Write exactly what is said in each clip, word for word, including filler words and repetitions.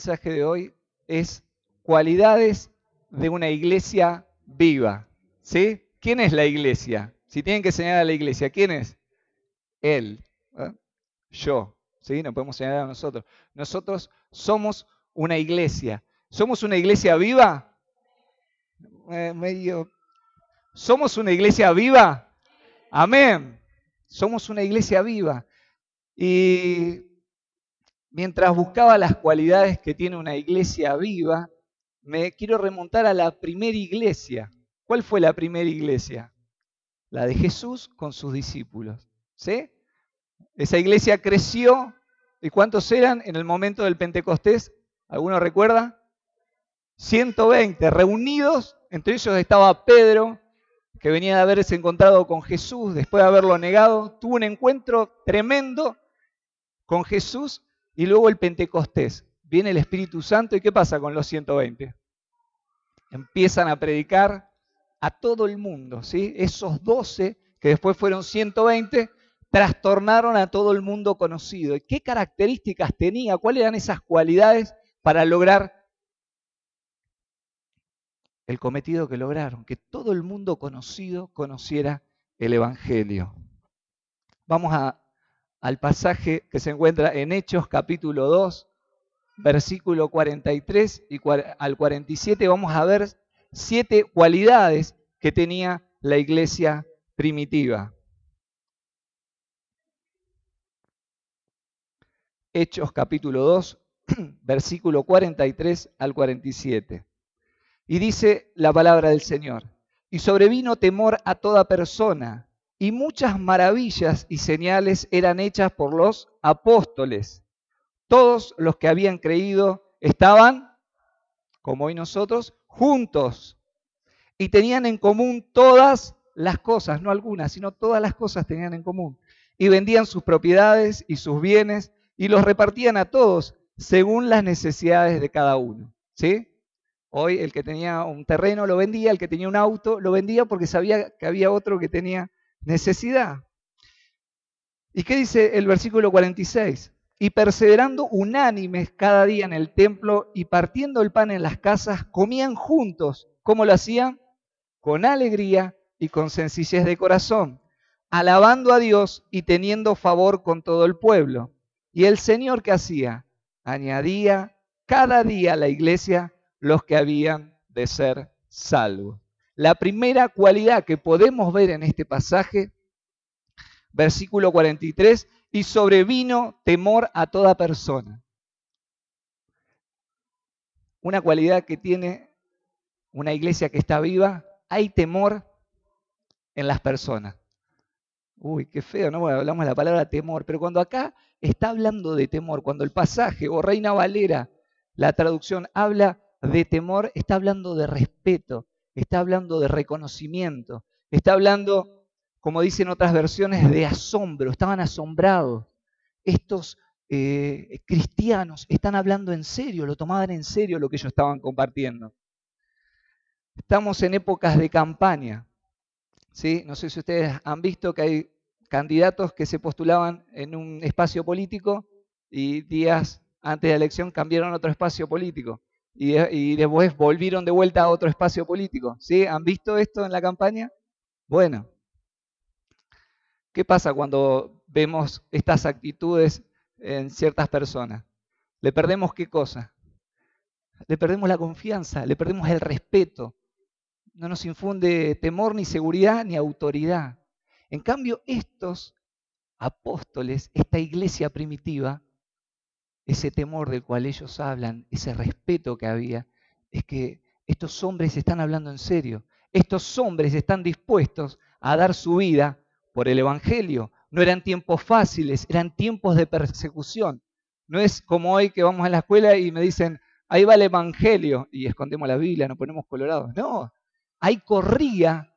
mensaje de hoy es cualidades de una iglesia viva. ¿Sí? ¿Quién es la iglesia? Si tienen que señalar a la iglesia, ¿quién es? Él. ¿eh? Yo. ¿Sí? No podemos señalar a nosotros. Nosotros somos una iglesia. ¿Somos una iglesia viva? Eh, medio. ¿Somos una iglesia viva? Amén. Somos una iglesia viva. Y mientras buscaba las cualidades que tiene una iglesia viva, me quiero remontar a la primera iglesia. ¿Cuál fue la primera iglesia? La de Jesús con sus discípulos. ¿Sí? Esa iglesia creció. ¿Y cuántos eran en el momento del Pentecostés? ¿Alguno recuerda? ciento veinte reunidos. Entre ellos estaba Pedro, que venía de haberse encontrado con Jesús después de haberlo negado. Tuvo un encuentro tremendo con Jesús. Y luego el Pentecostés, viene el Espíritu Santo, ¿y qué pasa con los ciento veinte? Empiezan a predicar a todo el mundo, ¿sí? Esos doce, que después fueron ciento veinte, trastornaron a todo el mundo conocido. ¿Y qué características tenía? ¿Cuáles eran esas cualidades para lograr el cometido que lograron? Que todo el mundo conocido conociera el Evangelio. Vamos a al pasaje que se encuentra en Hechos capítulo dos, versículo cuarenta y tres y al cuarenta y siete, vamos a ver siete cualidades que tenía la iglesia primitiva. Hechos capítulo dos, versículo cuarenta y tres al cuarenta y siete. Y dice la palabra del Señor: y sobrevino temor a toda persona, y muchas maravillas y señales eran hechas por los apóstoles. Todos los que habían creído estaban, como hoy nosotros, juntos, y tenían en común todas las cosas, no algunas, sino todas las cosas tenían en común. Y vendían sus propiedades y sus bienes y los repartían a todos según las necesidades de cada uno. ¿Sí? Hoy el que tenía un terreno lo vendía, el que tenía un auto lo vendía porque sabía que había otro que tenía necesidad. ¿Y qué dice el versículo cuarenta y seis? Y perseverando unánimes cada día en el templo y partiendo el pan en las casas, comían juntos. ¿Cómo lo hacían? Con alegría y con sencillez de corazón, alabando a Dios y teniendo favor con todo el pueblo. Y el Señor, ¿qué hacía? Añadía cada día a la iglesia los que habían de ser salvos. La primera cualidad que podemos ver en este pasaje, versículo cuarenta y tres, y sobrevino temor a toda persona. Una cualidad que tiene una iglesia que está viva, hay temor en las personas. Uy, qué feo, ¿no? Bueno, hablamos de la palabra temor, pero cuando acá está hablando de temor, cuando el pasaje o Reina Valera, la traducción, habla de temor, está hablando de respeto, está hablando de reconocimiento, está hablando, como dicen otras versiones, de asombro, estaban asombrados. Estos eh, cristianos están hablando en serio, lo tomaban en serio lo que ellos estaban compartiendo. Estamos en épocas de campaña. ¿Sí? No sé si ustedes han visto que hay candidatos que se postulaban en un espacio político y días antes de la elección cambiaron a otro espacio político y, y después volvieron de vuelta a otro espacio político. ¿Sí? ¿Han visto esto en la campaña? Bueno, ¿qué pasa cuando vemos estas actitudes en ciertas personas? ¿Le perdemos qué cosa? Le perdemos la confianza, le perdemos el respeto. No nos infunde temor, ni seguridad, ni autoridad. En cambio, estos apóstoles, esta iglesia primitiva, ese temor del cual ellos hablan, ese respeto que había, es que estos hombres están hablando en serio. Estos hombres están dispuestos a dar su vida por el Evangelio. No eran tiempos fáciles, eran tiempos de persecución. No es como hoy que vamos a la escuela y me dicen, ahí va el Evangelio, y escondemos la Biblia, nos ponemos colorados. No. Ahí corría,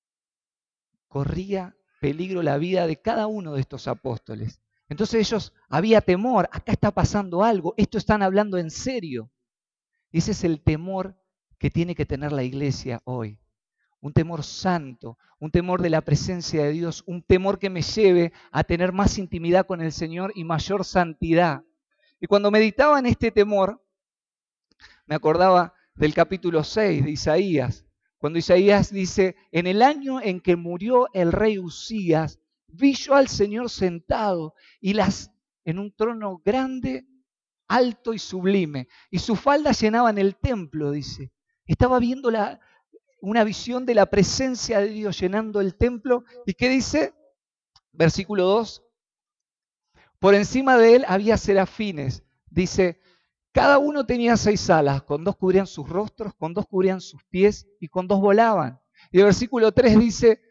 corría peligro la vida de cada uno de estos apóstoles. Entonces ellos, había temor, acá está pasando algo, esto están hablando en serio. Y ese es el temor que tiene que tener la iglesia hoy. Un temor santo, un temor de la presencia de Dios, un temor que me lleve a tener más intimidad con el Señor y mayor santidad. Y cuando meditaba en este temor, me acordaba del capítulo seis de Isaías, cuando Isaías dice, en el año en que murió el rey Usías, vi yo al Señor sentado y las en un trono grande, alto y sublime, y sus faldas llenaban el templo, dice. Estaba viendo la, una visión de la presencia de Dios llenando el templo. ¿Y qué dice? Versículo dos. Por encima de él había serafines. Dice, cada uno tenía seis alas, con dos cubrían sus rostros, con dos cubrían sus pies y con dos volaban. Y el versículo tres dice,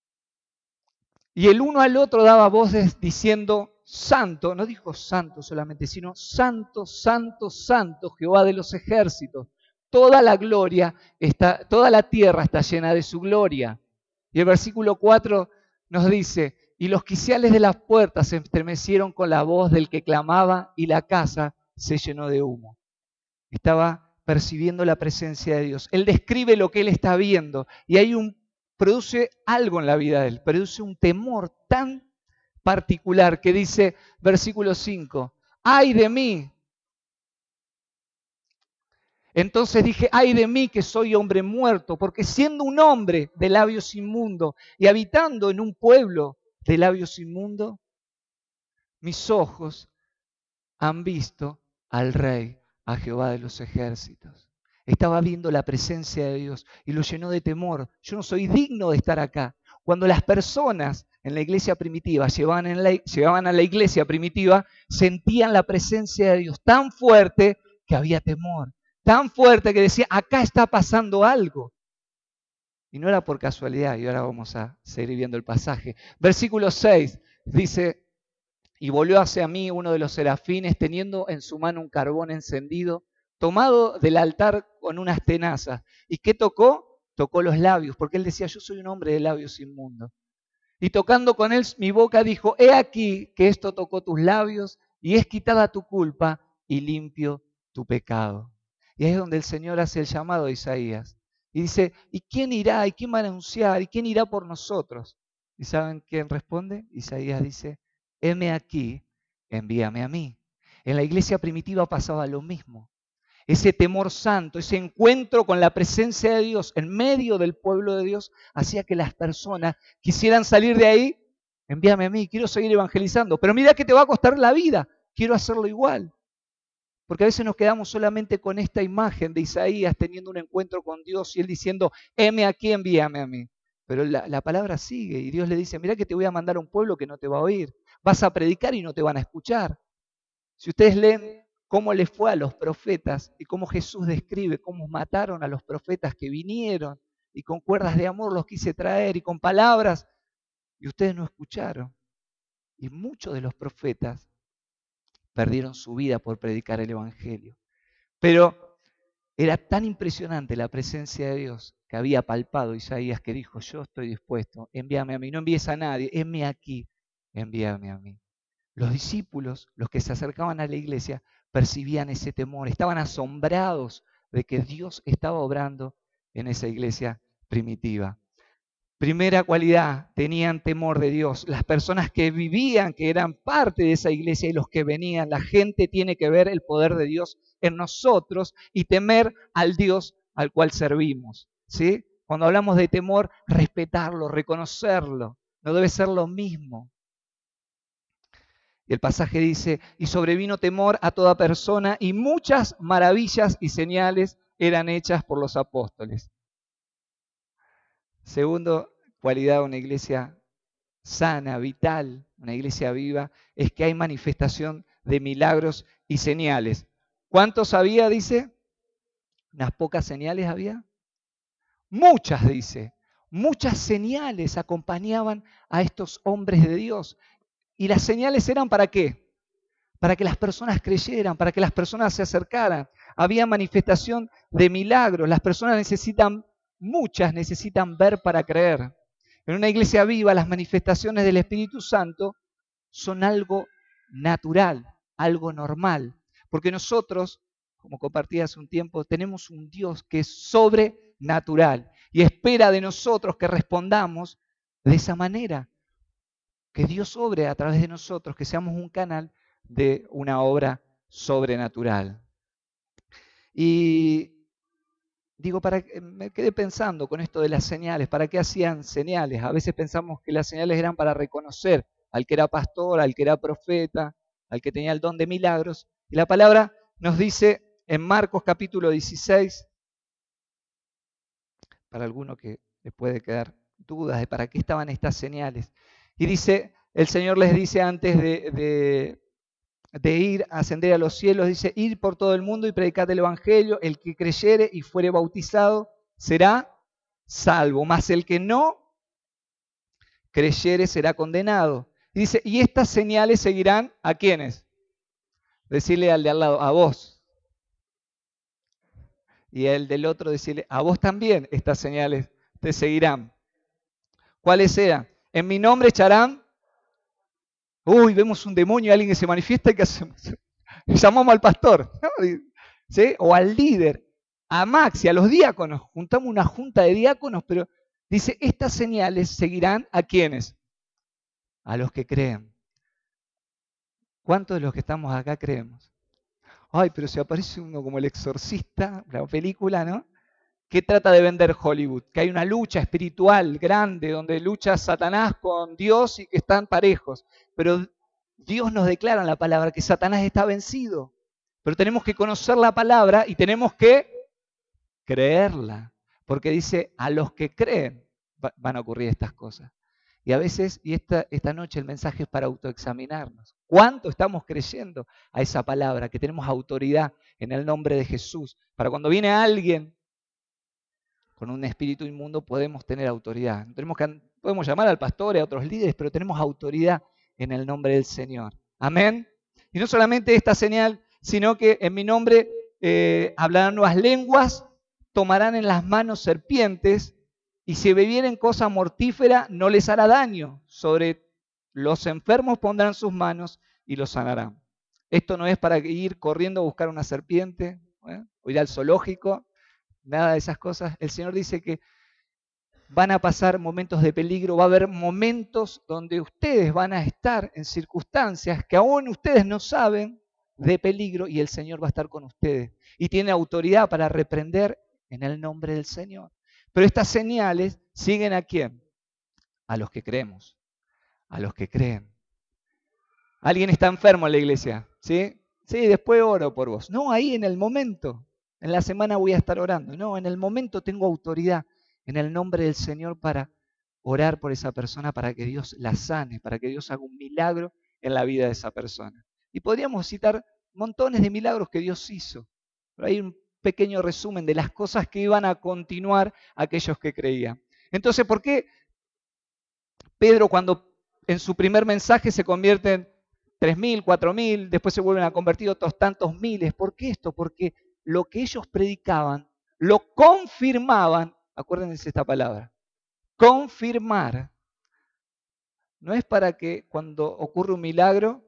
y el uno al otro daba voces diciendo, santo, no dijo santo solamente, sino santo, santo, santo, Jehová de los ejércitos. Toda la gloria, está, toda la tierra está llena de su gloria. Y el versículo cuatro nos dice, y los quiciales de las puertas se estremecieron con la voz del que clamaba y la casa se llenó de humo. Estaba percibiendo la presencia de Dios. Él describe lo que él está viendo y hay un, produce algo en la vida de él, produce un temor tan particular que dice, versículo cinco, ¡ay de mí! Entonces dije, ay de mí que soy hombre muerto, porque siendo un hombre de labios inmundos y habitando en un pueblo de labios inmundos, mis ojos han visto al Rey, a Jehová de los ejércitos. Estaba viendo la presencia de Dios y lo llenó de temor. Yo no soy digno de estar acá. Cuando las personas en la iglesia primitiva llegaban, en la, llegaban a la iglesia primitiva, sentían la presencia de Dios tan fuerte que había temor. Tan fuerte que decía, acá está pasando algo. Y no era por casualidad, y ahora vamos a seguir viendo el pasaje. Versículo seis dice, y volvió hacia mí uno de los serafines, teniendo en su mano un carbón encendido, tomado del altar con unas tenazas. ¿Y qué tocó? Tocó los labios, porque él decía, yo soy un hombre de labios inmundos. Y tocando con él mi boca dijo, he aquí que esto tocó tus labios, y es quitada tu culpa, y limpio tu pecado. Y ahí es donde el Señor hace el llamado a Isaías. Y dice, ¿y quién irá? ¿Y quién va a anunciar? ¿Y quién irá por nosotros? ¿Y saben quién responde? Isaías dice, heme aquí, envíame a mí. En la iglesia primitiva pasaba lo mismo. Ese temor santo, ese encuentro con la presencia de Dios en medio del pueblo de Dios, hacía que las personas quisieran salir de ahí, envíame a mí, quiero seguir evangelizando, pero mira que te va a costar la vida, quiero hacerlo igual. Porque a veces nos quedamos solamente con esta imagen de Isaías teniendo un encuentro con Dios y él diciendo, heme aquí, envíame a mí. Pero la, la palabra sigue y Dios le dice, mira que te voy a mandar a un pueblo que no te va a oír. Vas a predicar y no te van a escuchar. Si ustedes leen cómo les fue a los profetas y cómo Jesús describe cómo mataron a los profetas que vinieron y con cuerdas de amor los quise traer y con palabras, y ustedes no escucharon. Y muchos de los profetas perdieron su vida por predicar el Evangelio. Pero era tan impresionante la presencia de Dios que había palpado Isaías que dijo, yo estoy dispuesto, envíame a mí, no envíes a nadie, envíame aquí, envíame a mí. Los discípulos, los que se acercaban a la iglesia, percibían ese temor, estaban asombrados de que Dios estaba obrando en esa iglesia primitiva. Primera cualidad, tenían temor de Dios. Las personas que vivían, que eran parte de esa iglesia y los que venían, la gente tiene que ver el poder de Dios en nosotros y temer al Dios al cual servimos. ¿Sí? Cuando hablamos de temor, respetarlo, reconocerlo. No debe ser lo mismo. Y el pasaje dice, y sobrevino temor a toda persona y muchas maravillas y señales eran hechas por los apóstoles. Segundo cualidad de una iglesia sana, vital, una iglesia viva, es que hay manifestación de milagros y señales. ¿Cuántos había, dice? ¿Unas pocas señales había? Muchas, dice. Muchas señales acompañaban a estos hombres de Dios. ¿Y las señales eran para qué? Para que las personas creyeran, para que las personas se acercaran. Había manifestación de milagros. Las personas necesitan, muchas necesitan ver para creer. En una iglesia viva, las manifestaciones del Espíritu Santo son algo natural, algo normal. Porque nosotros, como compartí hace un tiempo, tenemos un Dios que es sobrenatural y espera de nosotros que respondamos de esa manera. Que Dios obre a través de nosotros, que seamos un canal de una obra sobrenatural. Y digo, para, me quedé pensando con esto de las señales, ¿para qué hacían señales? A veces pensamos que las señales eran para reconocer al que era pastor, al que era profeta, al que tenía el don de milagros. Y la palabra nos dice en Marcos capítulo dieciséis, para alguno que le puede quedar dudas de para qué estaban estas señales. Y dice, el Señor les dice antes de, de, de ir a ascender a los cielos, dice, ir por todo el mundo y predicar el Evangelio, el que creyere y fuere bautizado será salvo, mas el que no creyere será condenado. Y dice, y estas señales seguirán ¿a quiénes? Decirle al de al lado, a vos. Y el del otro decirle, a vos también estas señales te seguirán. ¿Cuáles sean? En mi nombre echarán. Uy, vemos un demonio, alguien que se manifiesta y que hacemos. Llamamos al pastor, ¿no? ¿Sí? O al líder, a Max y a los diáconos. Juntamos una junta de diáconos, pero dice, estas señales seguirán ¿a quiénes? A los que creen. ¿Cuántos de los que estamos acá creemos? Ay, pero si aparece uno como El Exorcista, la película, ¿no? ¿Qué trata de vender Hollywood? Que hay una lucha espiritual grande donde lucha Satanás con Dios y que están parejos. Pero Dios nos declara en la palabra que Satanás está vencido. Pero tenemos que conocer la palabra y tenemos que creerla. Porque dice, a los que creen van a ocurrir estas cosas. Y a veces, y esta, esta noche el mensaje es para autoexaminarnos. ¿Cuánto estamos creyendo a esa palabra? Que tenemos autoridad en el nombre de Jesús. Para cuando viene alguien con un espíritu inmundo podemos tener autoridad. Tenemos que, podemos llamar al pastor y a otros líderes, pero tenemos autoridad en el nombre del Señor. Amén. Y no solamente esta señal, sino que en mi nombre eh, hablarán nuevas lenguas, tomarán en las manos serpientes, y si bebieren cosa mortífera no les hará daño. Sobre los enfermos pondrán sus manos y los sanarán. Esto no es para ir corriendo a buscar una serpiente, ¿eh? O ir al zoológico. Nada de esas cosas. El Señor dice que van a pasar momentos de peligro, va a haber momentos donde ustedes van a estar en circunstancias que aún ustedes no saben de peligro y el Señor va a estar con ustedes. Y tiene autoridad para reprender en el nombre del Señor. Pero estas señales siguen ¿a quién? A los que creemos, a los que creen. ¿Alguien está enfermo en la iglesia? ¿Sí? Sí, después oro por vos. No, ahí en el momento. En la semana voy a estar orando. No, en el momento tengo autoridad en el nombre del Señor para orar por esa persona, para que Dios la sane, para que Dios haga un milagro en la vida de esa persona. Y podríamos citar montones de milagros que Dios hizo. Pero hay un pequeño resumen de las cosas que iban a continuar aquellos que creían. Entonces, ¿por qué Pedro cuando en su primer mensaje se convierte en tres mil, cuatro mil, después se vuelven a convertir otros tantos miles? ¿Por qué esto? Porque lo que ellos predicaban lo confirmaban. Acuérdense esta palabra, confirmar. No es para que cuando ocurre un milagro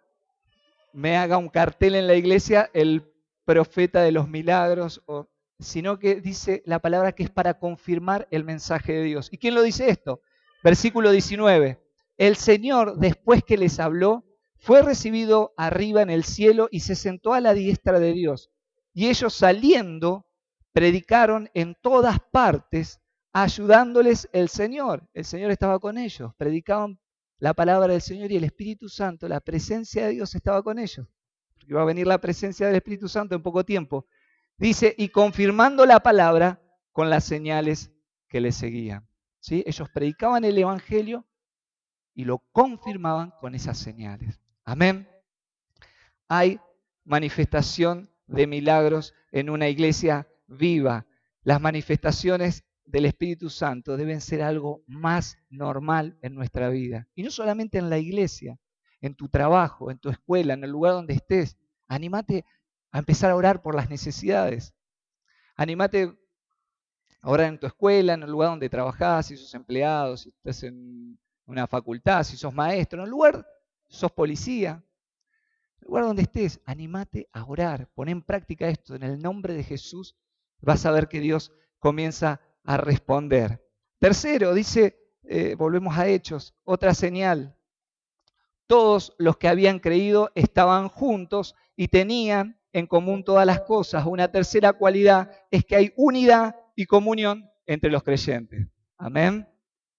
me haga un cartel en la iglesia el profeta de los milagros, o, sino que dice la palabra que es para confirmar el mensaje de Dios. ¿Y quién lo dice esto? Versículo diecinueve. El Señor, después que les habló, fue recibido arriba en el cielo y se sentó a la diestra de Dios. Y ellos saliendo, predicaron en todas partes, ayudándoles el Señor. El Señor estaba con ellos, predicaban la palabra del Señor y el Espíritu Santo, la presencia de Dios estaba con ellos. Porque va a venir la presencia del Espíritu Santo en poco tiempo. Dice, y confirmando la palabra con las señales que le seguían. ¿Sí? Ellos predicaban el Evangelio y lo confirmaban con esas señales. Amén. Hay manifestación de milagros en una iglesia viva. Las manifestaciones del Espíritu Santo deben ser algo más normal en nuestra vida. Y no solamente en la iglesia, en tu trabajo, en tu escuela, en el lugar donde estés. Anímate a empezar a orar por las necesidades. Anímate a orar en tu escuela, en el lugar donde trabajás, si sos empleado, si estás en una facultad, si sos maestro, en el lugar, sos policía. En el lugar donde estés, anímate a orar. Pon en práctica esto. En el nombre de Jesús vas a ver que Dios comienza a responder. Tercero, dice, eh, volvemos a Hechos, otra señal. Todos los que habían creído estaban juntos y tenían en común todas las cosas. Una tercera cualidad es que hay unidad y comunión entre los creyentes. Amén.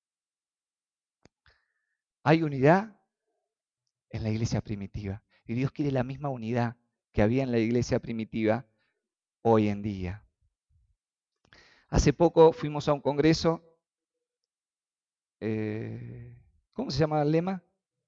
Hay unidad en la iglesia primitiva. Y Dios quiere la misma unidad que había en la iglesia primitiva hoy en día. Hace poco fuimos a un congreso. Eh, ¿Cómo se llama el lema?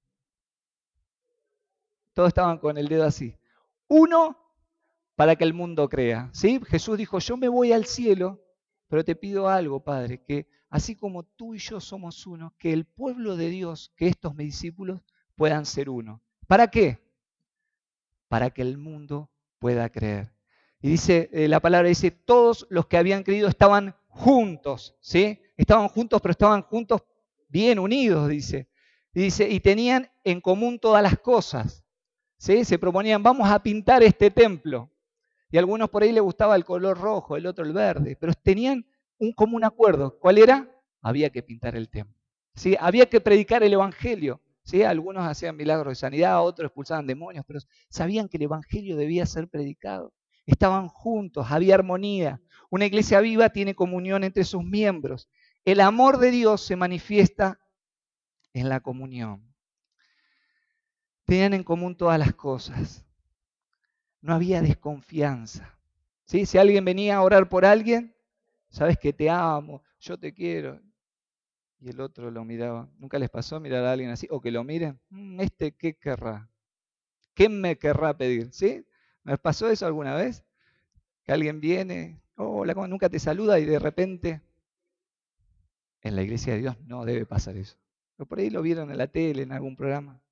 Todos estaban con el dedo así. Uno para que el mundo crea. ¿Sí? Jesús dijo, yo me voy al cielo, pero te pido algo, Padre, que así como tú y yo somos uno, que el pueblo de Dios, que estos mis discípulos puedan ser uno. ¿Para qué? Para que el mundo pueda creer. Y dice, eh, la palabra dice, todos los que habían creído estaban juntos, ¿sí? Estaban juntos, pero estaban juntos bien unidos, dice. Y dice, y tenían en común todas las cosas, ¿sí? Se proponían, vamos a pintar este templo. Y a algunos por ahí les gustaba el color rojo, el otro el verde, pero tenían un común acuerdo. ¿Cuál era? Había que pintar el templo, ¿sí? Había que predicar el evangelio. ¿Sí? Algunos hacían milagros de sanidad, otros expulsaban demonios, pero sabían que el evangelio debía ser predicado. Estaban juntos, había armonía. Una iglesia viva tiene comunión entre sus miembros. El amor de Dios se manifiesta en la comunión. Tenían en común todas las cosas. No había desconfianza. ¿Sí? Si alguien venía a orar por alguien, sabes que te amo, yo te quiero. Y el otro lo miraba. ¿Nunca les pasó mirar a alguien así? O que lo miren. ¿Este qué querrá? ¿Qué me querrá pedir? ¿Sí? ¿Me pasó eso alguna vez? Que alguien viene, hola, ¿cómo? Nunca te saluda y de repente, en la iglesia de Dios no debe pasar eso. Pero por ahí lo vieron en la tele, en algún programa.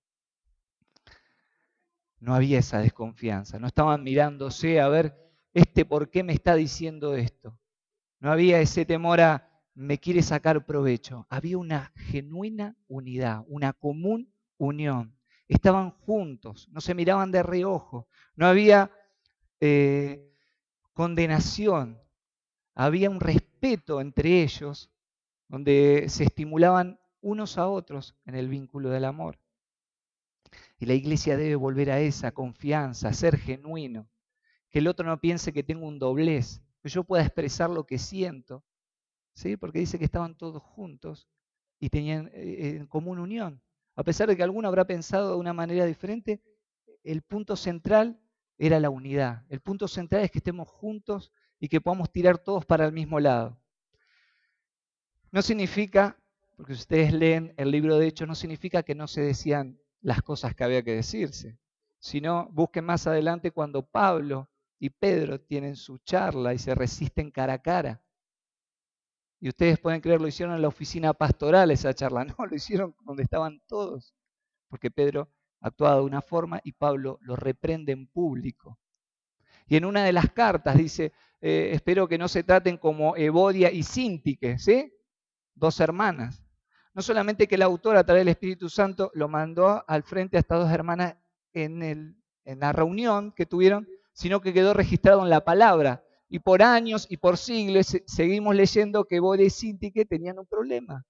No había esa desconfianza, no estaban mirándose a ver, este por qué me está diciendo esto. No había ese temor a, me quiere sacar provecho. Había una genuina unidad, una común unión. Estaban juntos, no se miraban de reojo. No había eh, condenación. Había un respeto entre ellos, donde se estimulaban unos a otros en el vínculo del amor. Y la iglesia debe volver a esa confianza, a ser genuino. Que el otro no piense que tengo un doblez, que yo pueda expresar lo que siento. ¿Sí? Porque dice que estaban todos juntos y tenían eh, en común unión. A pesar de que alguno habrá pensado de una manera diferente, el punto central era la unidad. El punto central es que estemos juntos y que podamos tirar todos para el mismo lado. No significa, porque si ustedes leen el libro de Hechos, no significa que no se decían las cosas que había que decirse, sino busquen más adelante cuando Pablo y Pedro tienen su charla y se resisten cara a cara. Y ustedes pueden creer, lo hicieron en la oficina pastoral esa charla. No, lo hicieron donde estaban todos. Porque Pedro actuaba de una forma y Pablo lo reprende en público. Y en una de las cartas dice, eh, espero que no se traten como Evodia y Síntique, ¿sí? Dos hermanas. No solamente que el autor a través del Espíritu Santo lo mandó al frente a estas dos hermanas en, el, en la reunión que tuvieron, sino que quedó registrado en la palabra. Y por años y por siglos seguimos leyendo que Evodia y Síntique tenían un problema.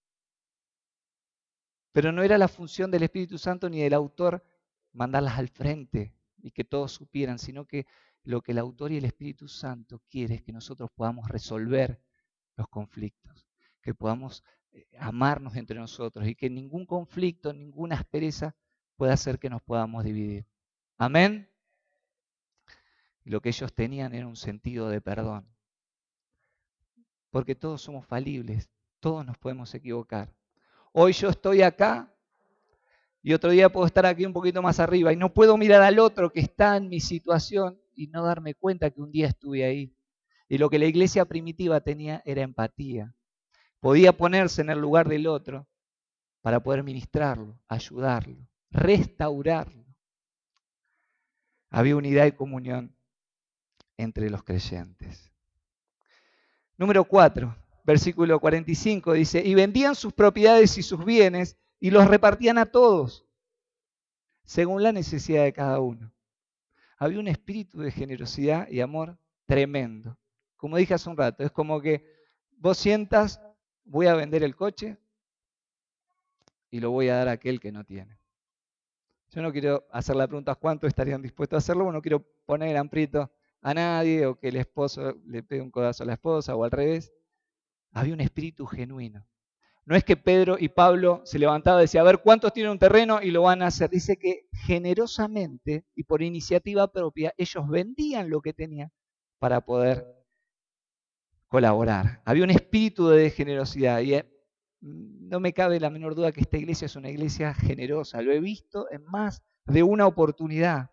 Pero no era la función del Espíritu Santo ni del autor mandarlas al frente y que todos supieran, sino que lo que el autor y el Espíritu Santo quiere es que nosotros podamos resolver los conflictos, que podamos amarnos entre nosotros y que ningún conflicto, ninguna aspereza pueda hacer que nos podamos dividir. Amén. Y lo que ellos tenían era un sentido de perdón. Porque todos somos falibles, todos nos podemos equivocar. Hoy yo estoy acá y otro día puedo estar aquí un poquito más arriba y no puedo mirar al otro que está en mi situación y no darme cuenta que un día estuve ahí. Y lo que la iglesia primitiva tenía era empatía. Podía ponerse en el lugar del otro para poder ministrarlo, ayudarlo, restaurarlo. Había unidad y comunión entre los creyentes. Número cuatro, versículo cuarenta y cinco dice, y vendían sus propiedades y sus bienes y los repartían a todos, según la necesidad de cada uno. Había un espíritu de generosidad y amor tremendo. Como dije hace un rato, es como que vos sientas, voy a vender el coche y lo voy a dar a aquel que no tiene. Yo no quiero hacer la pregunta cuánto estarían dispuestos a hacerlo, no quiero poner en aprieto a nadie o que el esposo le pegue un codazo a la esposa o al revés. Había un espíritu genuino. No es que Pedro y Pablo se levantaban y decían, a ver, ¿cuántos tienen un terreno y lo van a hacer? Dice que generosamente y por iniciativa propia ellos vendían lo que tenían para poder colaborar. Había un espíritu de generosidad y no me cabe la menor duda que esta iglesia es una iglesia generosa. Lo he visto en más de una oportunidad.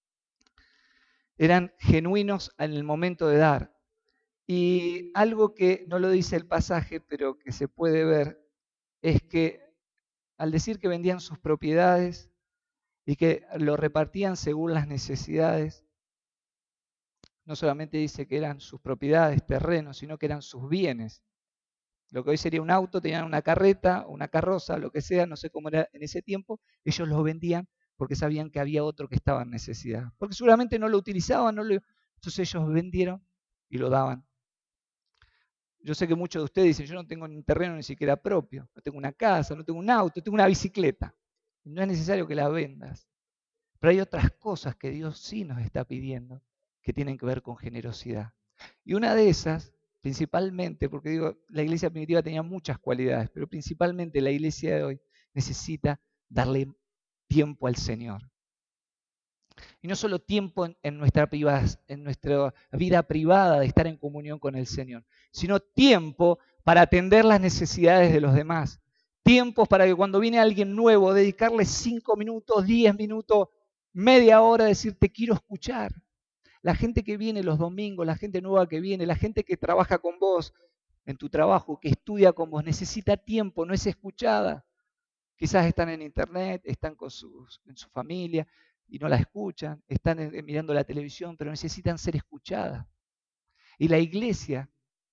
Eran genuinos en el momento de dar. Y algo que no lo dice el pasaje, pero que se puede ver, es que al decir que vendían sus propiedades y que lo repartían según las necesidades, no solamente dice que eran sus propiedades, terrenos, sino que eran sus bienes. Lo que hoy sería un auto, tenían una carreta, una carroza, lo que sea, no sé cómo era en ese tiempo, ellos lo vendían porque sabían que había otro que estaba en necesidad. Porque seguramente no lo utilizaban, no lo... entonces ellos vendieron y lo daban. Yo sé que muchos de ustedes dicen, yo no tengo un terreno ni siquiera propio, no tengo una casa, no tengo un auto, tengo una bicicleta. No es necesario que la vendas. Pero hay otras cosas que Dios sí nos está pidiendo que tienen que ver con generosidad. Y una de esas, principalmente, porque digo, la iglesia primitiva tenía muchas cualidades, pero principalmente la iglesia de hoy necesita darle tiempo al Señor. Y no solo tiempo en, en, nuestra privada, en nuestra vida privada de estar en comunión con el Señor, sino tiempo para atender las necesidades de los demás. Tiempos para que cuando viene alguien nuevo, dedicarle cinco minutos, diez minutos, media hora, decir, te quiero escuchar. La gente que viene los domingos, la gente nueva que viene, la gente que trabaja con vos en tu trabajo, que estudia con vos, necesita tiempo, no es escuchada. Quizás están en internet, están con sus, en su familia y no la escuchan, están mirando la televisión, pero necesitan ser escuchadas. Y la iglesia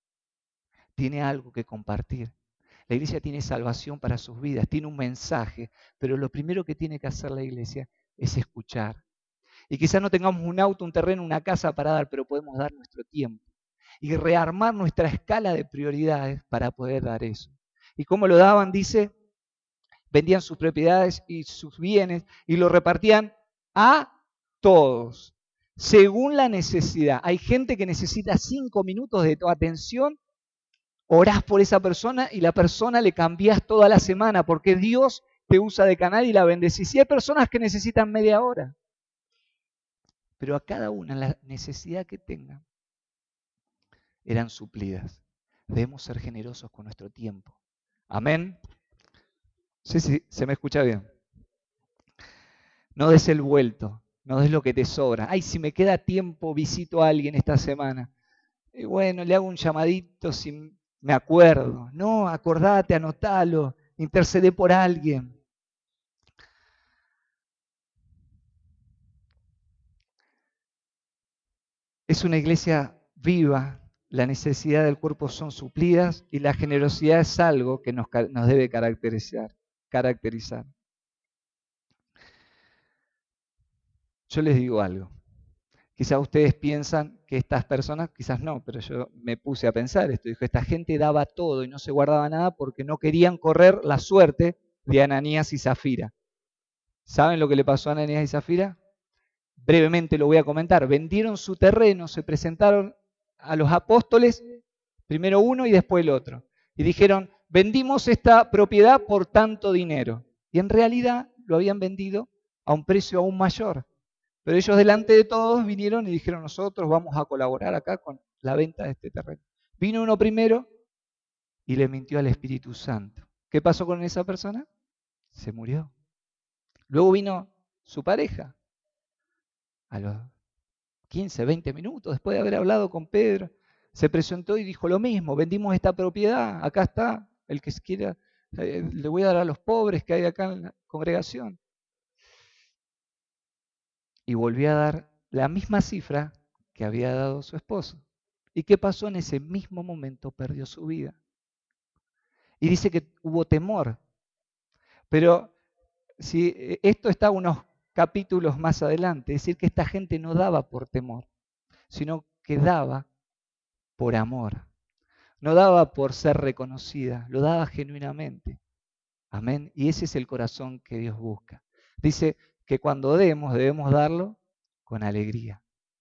tiene algo que compartir. La iglesia tiene salvación para sus vidas, tiene un mensaje, pero lo primero que tiene que hacer la iglesia es escuchar. Y quizás no tengamos un auto, un terreno, una casa para dar, pero podemos dar nuestro tiempo y rearmar nuestra escala de prioridades para poder dar eso. ¿Y cómo lo daban? Dice, vendían sus propiedades y sus bienes y lo repartían a todos, según la necesidad. Hay gente que necesita cinco minutos de tu atención, orás por esa persona y la persona le cambiás toda la semana porque Dios te usa de canal y la bendecís. Y hay personas que necesitan media hora. Pero a cada una la necesidad que tengan eran suplidas. Debemos ser generosos con nuestro tiempo. Amén. Sí, sí, se me escucha bien. No des el vuelto, no des lo que te sobra. Ay, si me queda tiempo, visito a alguien esta semana. Y bueno, le hago un llamadito si me acuerdo. No, acordate, anotalo, intercedé por alguien. Es una iglesia viva, la necesidad del cuerpo son suplidas y la generosidad es algo que nos, nos debe caracterizar, caracterizar. Yo les digo algo. Quizás ustedes piensan que estas personas, quizás no, pero yo me puse a pensar esto. Dijo, esta gente daba todo y no se guardaba nada porque no querían correr la suerte de Ananías y Zafira. ¿Saben lo que le pasó a Ananías y Zafira? Brevemente lo voy a comentar. Vendieron su terreno, se presentaron a los apóstoles, primero uno y después el otro. Y dijeron, vendimos esta propiedad por tanto dinero. Y en realidad lo habían vendido a un precio aún mayor. Pero ellos delante de todos vinieron y dijeron, nosotros vamos a colaborar acá con la venta de este terreno. Vino uno primero y le mintió al Espíritu Santo. ¿Qué pasó con esa persona? Se murió. Luego vino su pareja. A los quince, veinte minutos, después de haber hablado con Pedro, se presentó y dijo lo mismo, vendimos esta propiedad, acá está, el que quiera, eh, le voy a dar a los pobres que hay acá en la congregación. Y volvió a dar la misma cifra que había dado su esposo. ¿Y qué pasó? En ese mismo momento perdió su vida. Y dice que hubo temor. Pero si esto está unos capítulos más adelante, es decir, que esta gente no daba por temor, sino que daba por amor. No daba por ser reconocida, lo daba genuinamente. Amén. Y ese es el corazón que Dios busca. Dice que cuando demos, debemos darlo con alegría.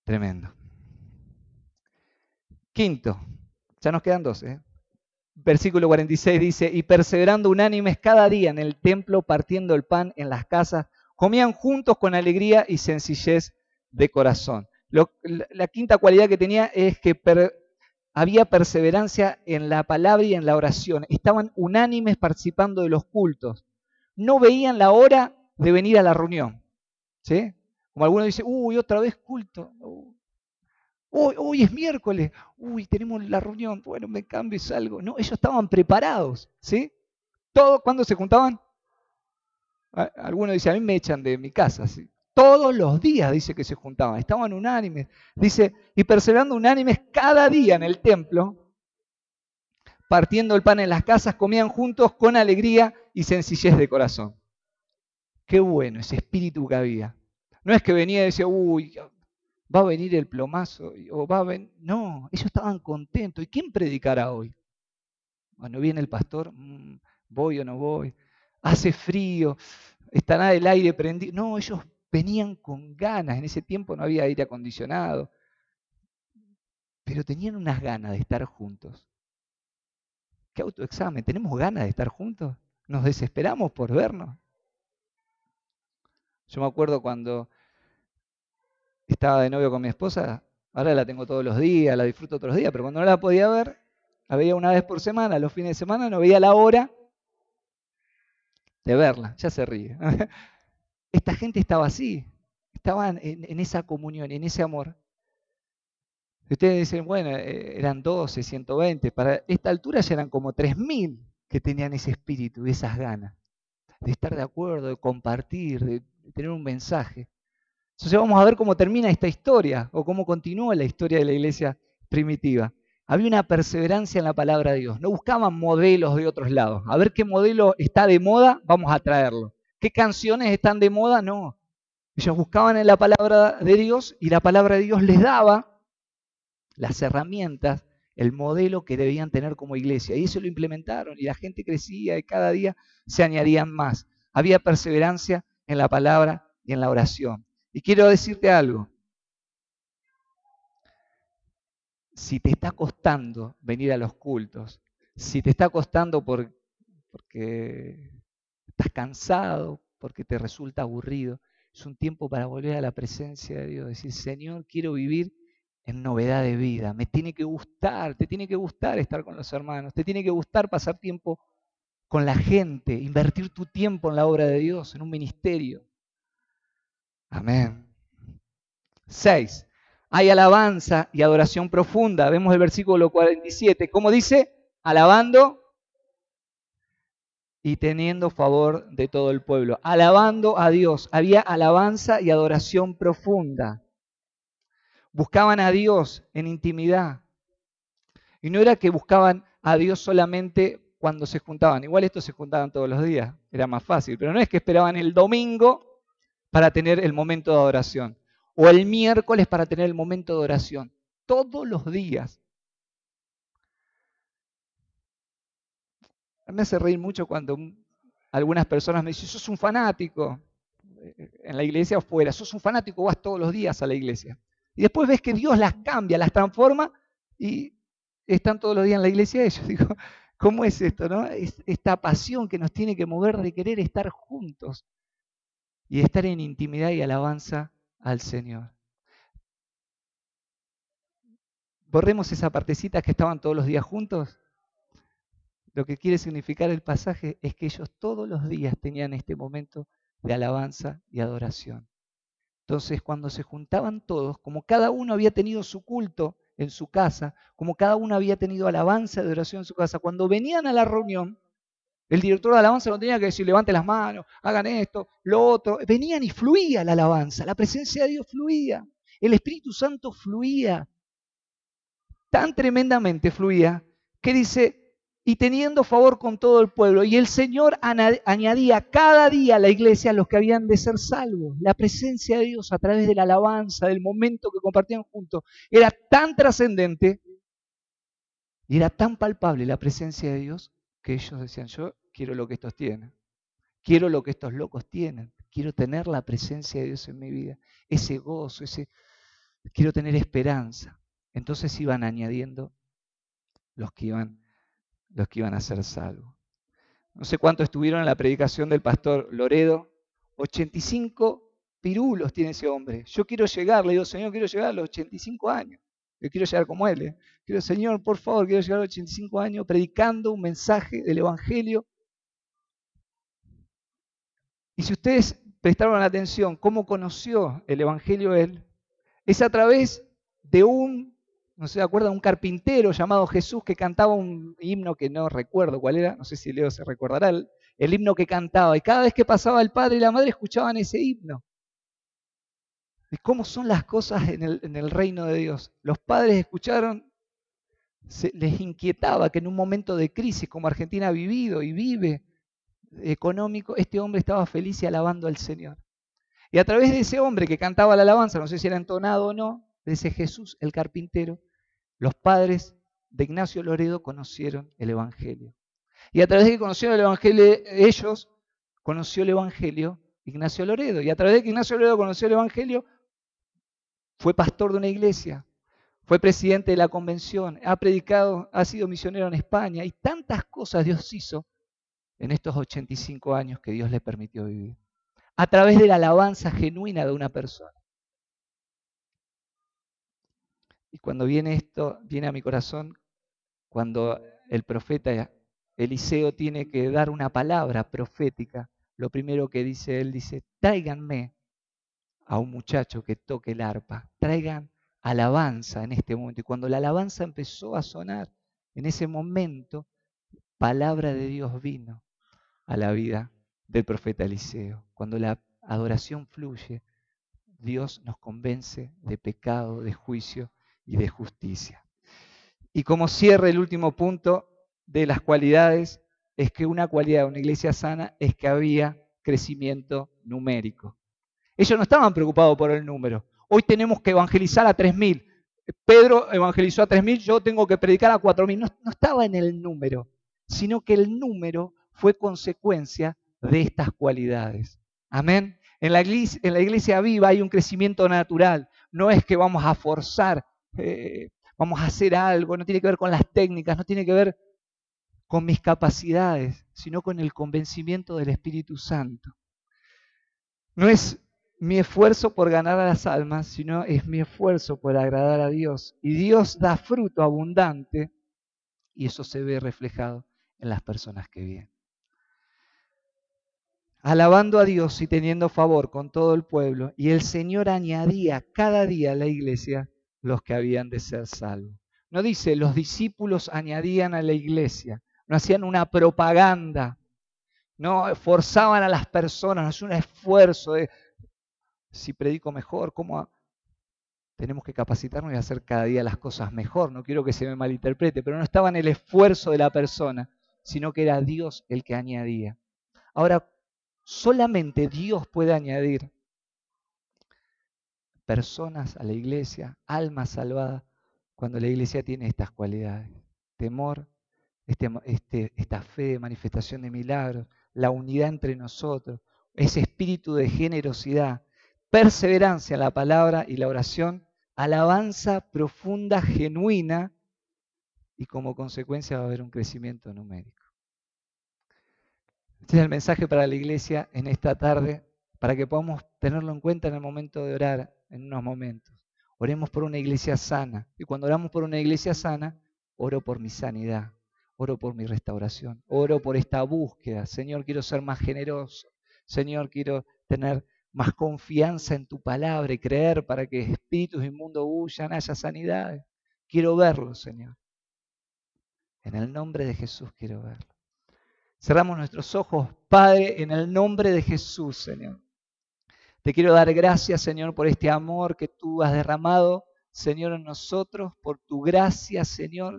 Tremendo. Quinto, ya nos quedan dos, ¿eh? Versículo cuarenta y seis dice, y perseverando unánimes cada día en el templo, partiendo el pan en las casas, comían juntos con alegría y sencillez de corazón. Lo, la, la quinta cualidad que tenía es que per, había perseverancia en la palabra y en la oración. Estaban unánimes participando de los cultos. No veían la hora de venir a la reunión. ¿Sí? Como algunos dicen, uy, otra vez culto. Hoy, hoy es miércoles, uy, tenemos la reunión, bueno, me cambio y salgo. No, ellos estaban preparados, ¿sí? Todo, ¿cuándo se juntaban? Algunos dicen, a mí me echan de mi casa, ¿sí? Todos los días dice que se juntaban, estaban unánimes. Dice, y perseverando unánimes cada día en el templo, partiendo el pan en las casas, comían juntos con alegría y sencillez de corazón. Qué bueno ese espíritu que había. No es que venía y decía, uy, va a venir el plomazo, o va a venir... No, ellos estaban contentos. ¿Y quién predicará hoy? Bueno, viene el pastor, mmm, voy o no voy. Hace frío, estará el aire prendido. No, ellos venían con ganas. En ese tiempo no había aire acondicionado. Pero tenían unas ganas de estar juntos. ¿Qué autoexamen? ¿Tenemos ganas de estar juntos? ¿Nos desesperamos por vernos? Yo me acuerdo cuando estaba de novio con mi esposa, ahora la tengo todos los días, la disfruto todos los días, pero cuando no la podía ver, la veía una vez por semana, los fines de semana, no veía la hora de verla, ya se ríe. Esta gente estaba así, estaban en, en esa comunión, en ese amor. Ustedes dicen, bueno, eh, eran doce, ciento veinte, para esta altura ya eran como tres mil que tenían ese espíritu, esas ganas de estar de acuerdo, de compartir, de, de tener un mensaje. Entonces vamos a ver cómo termina esta historia o cómo continúa la historia de la iglesia primitiva. Había una perseverancia en la palabra de Dios. No buscaban modelos de otros lados. A ver qué modelo está de moda, vamos a traerlo. ¿Qué canciones están de moda? No. Ellos buscaban en la palabra de Dios y la palabra de Dios les daba las herramientas, el modelo que debían tener como iglesia. Y eso lo implementaron y la gente crecía y cada día se añadían más. Había perseverancia en la palabra y en la oración. Y quiero decirte algo. Si te está costando venir a los cultos, si te está costando por, porque estás cansado, porque te resulta aburrido, es un tiempo para volver a la presencia de Dios. Decir, Señor, quiero vivir en novedad de vida. Me tiene que gustar, te tiene que gustar estar con los hermanos, te tiene que gustar pasar tiempo con la gente, invertir tu tiempo en la obra de Dios, en un ministerio. Amén. Seis. Hay alabanza y adoración profunda. Vemos el versículo cuarenta y siete. ¿Cómo dice? Alabando y teniendo favor de todo el pueblo. Alabando a Dios. Había alabanza y adoración profunda. Buscaban a Dios en intimidad. Y no era que buscaban a Dios solamente cuando se juntaban. Igual estos se juntaban todos los días. Era más fácil. Pero no es que esperaban el domingo para tener el momento de adoración. O el miércoles para tener el momento de oración. Todos los días. Me hace reír mucho cuando algunas personas me dicen, sos un fanático, en la iglesia o fuera, sos un fanático, vas todos los días a la iglesia. Y después ves que Dios las cambia, las transforma y están todos los días en la iglesia ellos. Digo, ¿cómo es esto, no? Es esta pasión que nos tiene que mover de querer estar juntos y de estar en intimidad y alabanza al Señor. Borremos esa partecita que estaban todos los días juntos. Lo que quiere significar el pasaje es que ellos todos los días tenían este momento de alabanza y adoración. Entonces, cuando se juntaban todos, como cada uno había tenido su culto en su casa, como cada uno había tenido alabanza y adoración en su casa, cuando venían a la reunión, el director de alabanza no tenía que decir, levante las manos, hagan esto, lo otro. Venían y fluía la alabanza, la presencia de Dios fluía, el Espíritu Santo fluía, tan tremendamente fluía, que dice, y teniendo favor con todo el pueblo. Y el Señor añadía cada día a la iglesia a los que habían de ser salvos. La presencia de Dios a través de la alabanza, del momento que compartían juntos, era tan trascendente y era tan palpable la presencia de Dios que ellos decían, yo quiero lo que estos tienen. Quiero lo que estos locos tienen. Quiero tener la presencia de Dios en mi vida. Ese gozo, ese... quiero tener esperanza. Entonces iban añadiendo los que iban, los que iban a ser salvos. No sé cuánto estuvieron en la predicación del pastor Loredo. ochenta y cinco pirulos tiene ese hombre. Yo quiero llegar, le digo, Señor, quiero llegar a los ochenta y cinco años. Yo quiero llegar como él. ¿eh? Quiero, Señor, por favor, quiero llegar a los ochenta y cinco años predicando un mensaje del Evangelio. Y si ustedes prestaron atención, ¿cómo conoció el Evangelio él? Es a través de un, no se acuerda, un carpintero llamado Jesús que cantaba un himno que no recuerdo cuál era, no sé si Leo se recordará, el, el himno que cantaba. Y cada vez que pasaba el padre y la madre escuchaban ese himno. ¿Y cómo son las cosas en el, en el reino de Dios? Los padres escucharon, se, les inquietaba que en un momento de crisis como Argentina ha vivido y vive económico, este hombre estaba feliz y alabando al Señor. Y a través de ese hombre que cantaba la alabanza, no sé si era entonado o no, de ese Jesús, el carpintero, los padres de Ignacio Loredo conocieron el Evangelio. Y a través de que conocieron el Evangelio ellos, conoció el Evangelio Ignacio Loredo. Y a través de que Ignacio Loredo conoció el Evangelio, fue pastor de una iglesia, fue presidente de la convención, ha predicado, ha sido misionero en España. Y tantas cosas Dios hizo en estos ochenta y cinco años que Dios le permitió vivir. A través de la alabanza genuina de una persona. Y cuando viene esto, viene a mi corazón, cuando el profeta Eliseo tiene que dar una palabra profética, lo primero que dice él, dice, tráiganme a un muchacho que toque el arpa, traigan alabanza en este momento. Y cuando la alabanza empezó a sonar, en ese momento, palabra de Dios vino a la vida del profeta Eliseo. Cuando la adoración fluye, Dios nos convence de pecado, de juicio y de justicia. Y como cierre, el último punto de las cualidades es que una cualidad de una iglesia sana es que había crecimiento numérico. Ellos no estaban preocupados por el número. Hoy tenemos que evangelizar a tres mil. Pedro evangelizó a tres mil, yo tengo que predicar a cuatro mil. No, no estaba en el número, sino que el número fue consecuencia de estas cualidades. Amén. En la iglesia, en la iglesia viva hay un crecimiento natural. No es que vamos a forzar, eh, vamos a hacer algo, no tiene que ver con las técnicas, no tiene que ver con mis capacidades, sino con el convencimiento del Espíritu Santo. No es mi esfuerzo por ganar a las almas, sino es mi esfuerzo por agradar a Dios. Y Dios da fruto abundante y eso se ve reflejado en las personas que vienen. Alabando a Dios y teniendo favor con todo el pueblo, y el Señor añadía cada día a la iglesia los que habían de ser salvos. No dice, los discípulos añadían a la iglesia, no hacían una propaganda, no forzaban a las personas, no hacían un esfuerzo de, si predico mejor, ¿cómo? Tenemos que capacitarnos y hacer cada día las cosas mejor. No quiero que se me malinterprete, pero no estaba en el esfuerzo de la persona, sino que era Dios el que añadía. Ahora, solamente Dios puede añadir personas a la iglesia, almas salvadas, cuando la iglesia tiene estas cualidades. Temor, este, este, esta fe, manifestación de milagros, la unidad entre nosotros, ese espíritu de generosidad, perseverancia en la palabra y la oración, alabanza profunda, genuina, y como consecuencia va a haber un crecimiento numérico. Este es el mensaje para la iglesia en esta tarde, para que podamos tenerlo en cuenta en el momento de orar, en unos momentos. Oremos por una iglesia sana, y cuando oramos por una iglesia sana, oro por mi sanidad, oro por mi restauración, oro por esta búsqueda. Señor, quiero ser más generoso. Señor, quiero tener más confianza en tu palabra y creer para que espíritus inmundos huyan, haya sanidad. Quiero verlo, Señor. En el nombre de Jesús quiero verlo. Cerramos nuestros ojos, Padre, en el nombre de Jesús, Señor. Te quiero dar gracias, Señor, por este amor que tú has derramado, Señor, en nosotros, por tu gracia, Señor.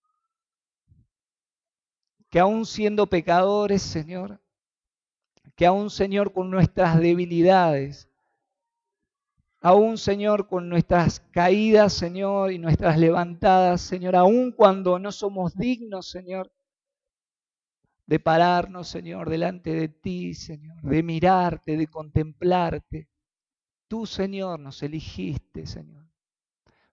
Que aún siendo pecadores, Señor, que aún, Señor, con nuestras debilidades, aún, Señor, con nuestras caídas, Señor, y nuestras levantadas, Señor, aún cuando no somos dignos, Señor, de pararnos, Señor, delante de ti, Señor, de mirarte, de contemplarte. Tú, Señor, nos eligiste, Señor.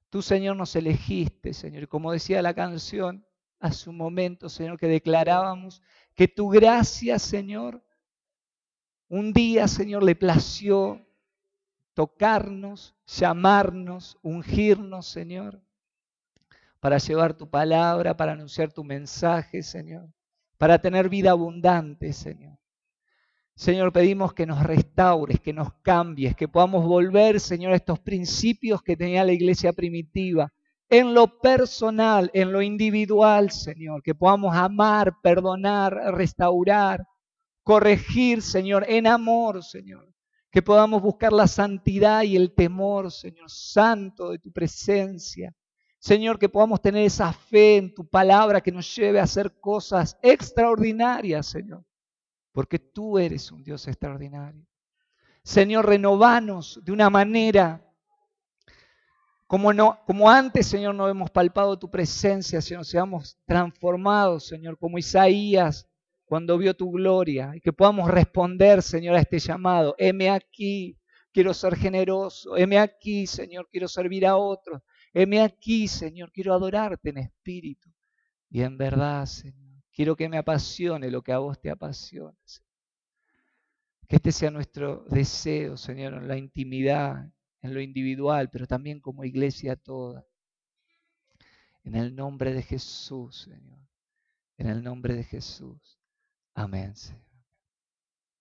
Tú, Señor, nos elegiste, Señor. Y como decía la canción hace un momento, Señor, que declarábamos que tu gracia, Señor, un día, Señor, le plació tocarnos, llamarnos, ungirnos, Señor, para llevar tu palabra, para anunciar tu mensaje, Señor, para tener vida abundante, Señor. Señor, pedimos que nos restaures, que nos cambies, que podamos volver, Señor, a estos principios que tenía la iglesia primitiva, en lo personal, en lo individual, Señor, que podamos amar, perdonar, restaurar, corregir, Señor, en amor, Señor, que podamos buscar la santidad y el temor, Señor, santo de tu presencia. Señor, que podamos tener esa fe en tu palabra que nos lleve a hacer cosas extraordinarias, Señor, porque tú eres un Dios extraordinario. Señor, renovanos de una manera como, no, como antes, Señor, no hemos palpado tu presencia, Señor, seamos transformados, Señor, como Isaías cuando vio tu gloria, y que podamos responder, Señor, a este llamado. Heme aquí, quiero ser generoso. Heme aquí, Señor, quiero servir a otros. Heme aquí, Señor, quiero adorarte en espíritu y en verdad, Señor. Quiero que me apasione lo que a vos te apasiona, Señor. Que este sea nuestro deseo, Señor, en la intimidad, en lo individual, pero también como iglesia toda. En el nombre de Jesús, Señor. En el nombre de Jesús. Amén, Señor.